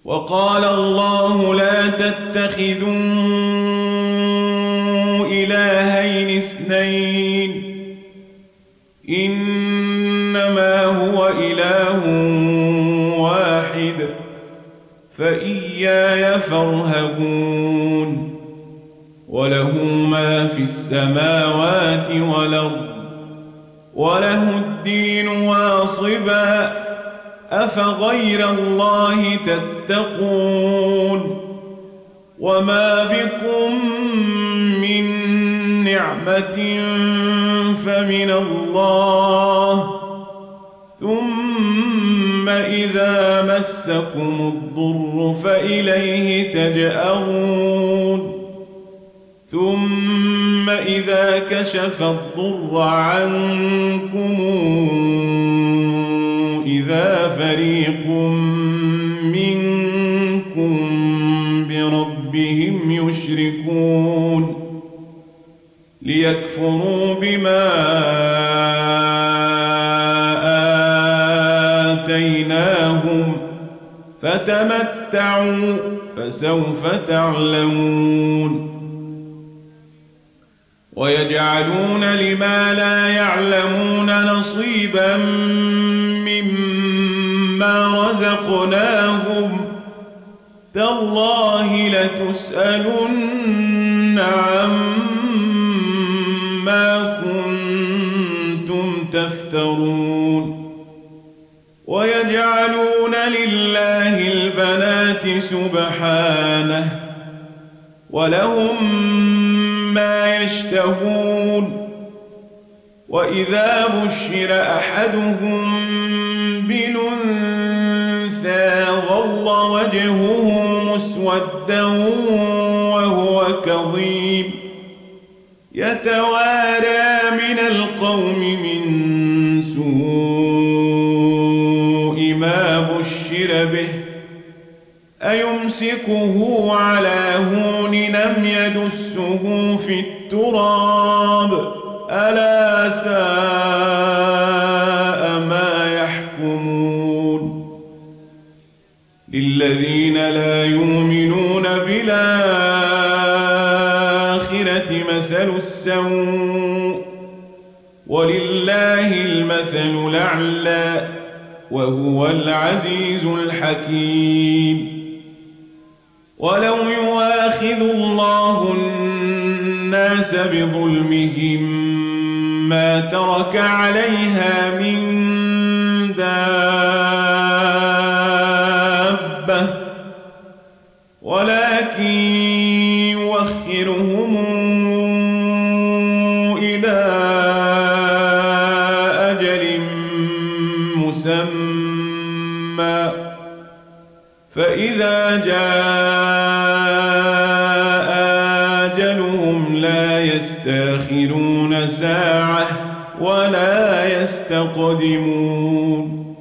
وقال الله لا تتخذوا إلهين اثنين إنما هو إله واحد فإياي فارهبون وله ما في السماوات والأرض وله الدين واصبا أفغير الله تتقون وما بكم من نعمة فمن الله ثم إذا مسكم الضر فإليه تجأرون ثم إذا كشف الضر عنكم إذا فريق منكم بربهم يشركون ليكفروا بما آتيناهم فتمتعوا فسوف تعلمون ويجعلون لما لا يعلمون نصيبا مما رزقناهم تالله لتسألن عما كنتم تفترون ويجعلون لله البنات سبحانه ولهم ما يشتهون وإذا بشر أحدهم بأنثى ظل وجهه مسودا وهو كظيم يتوارى من القوم من سوء ما بشر به أيمسكه على هون أم يدسه في التراب ألا ساء ما يحكمون للذين لا يؤمنون بالآخرة مثل السوء ولله المثل الأعلى وهو العزيز الحكيم ولو يؤاخذ الله الناس بظلمهم ما ترك عليها من دابة ولكن يؤخرهم إلى أجل مسمى فإذا جاء أجلهم لا يستأخرون ساعة ولا يستقدمون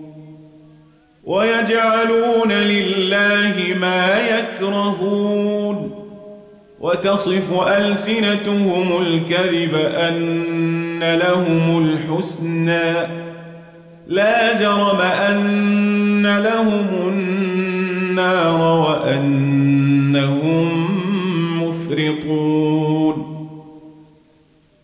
ويجعلون لله ما يكرهون وتصف ألسنتهم الكذب أن لهم الحسنى لا جرم أن لهم النار وأن